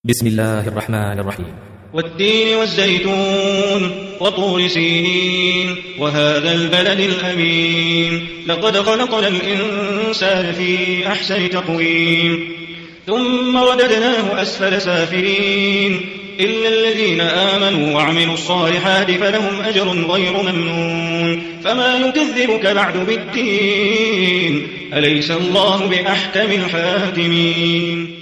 بسم الله الرحمن الرحيم. والتين والزيتون وطور سينين وهذا البلد الأمين لقد خلقنا الإنسان في أحسن تقويم ثم رددناه أسفل سافلين إلا الذين آمنوا وعملوا الصالحات فلهم أجر غير ممنون فما يكذبك بعد بالدين أليس الله بأحكم الحاكمين.